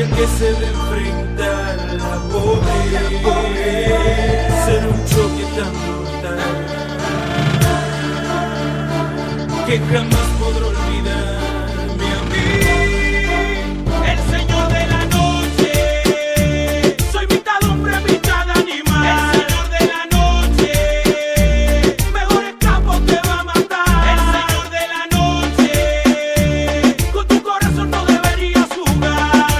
sabía que se de enfrentar la pobreza ser un choque tan brutal que jamás podré olvidarme a mí. El señor de la noche, soy mitad hombre, mitad animal. El señor de la noche, mejor escapo te va a matar. El señor de la noche, con tu corazón no deberías jugar.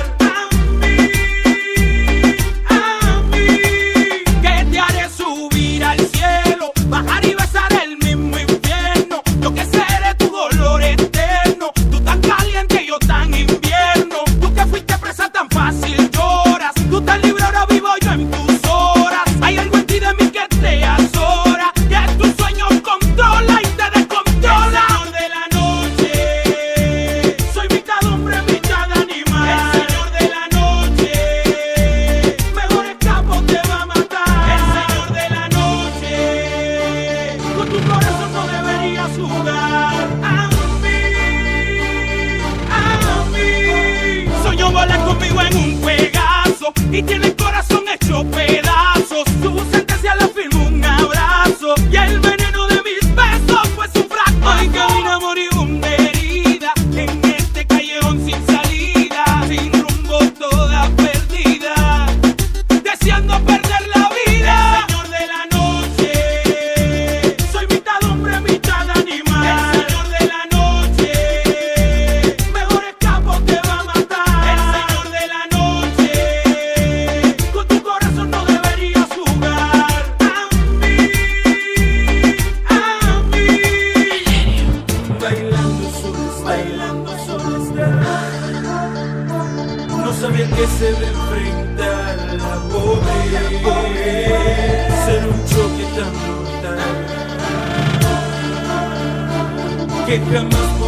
A mí, que te haré subir al cielo, bajar y besar el mismo infierno. Yo que seré tu dolor eterno, tú tan caliente, yo tan invierno. Tú que fuiste presa tan fácil lloras, tú tan libre, ahora vivo yo en tus horas. Hay algo en ti de mí que te azora, que tus sueños controla y te descontrola. El señor de la noche, soy mitad hombre, mitad animal. El señor de la noche, mejor escapo te va a matar. El señor de la noche, con tu corazón no deberías jugar. A mí, soñó volar conmigo en un Pegaso y tiene el corazón hecho pedazos. Su sentencia la firmó un abrazo y el veneno de mis besos fue su frasco. Hoy camina moribunda herida en este callejón sin salida, sin rumbo, toda perdida, deseando perder la vida. El señor de la noche, soy mitad hombre, mitad animal. El señor de la noche, mejor escapo te va a matar. El señor de la noche, con tu corazón no deberías jugar. A mí, Bailando solo estar, no sabía que se de enfrentar la pobreza ser un choque tan brutal que jamás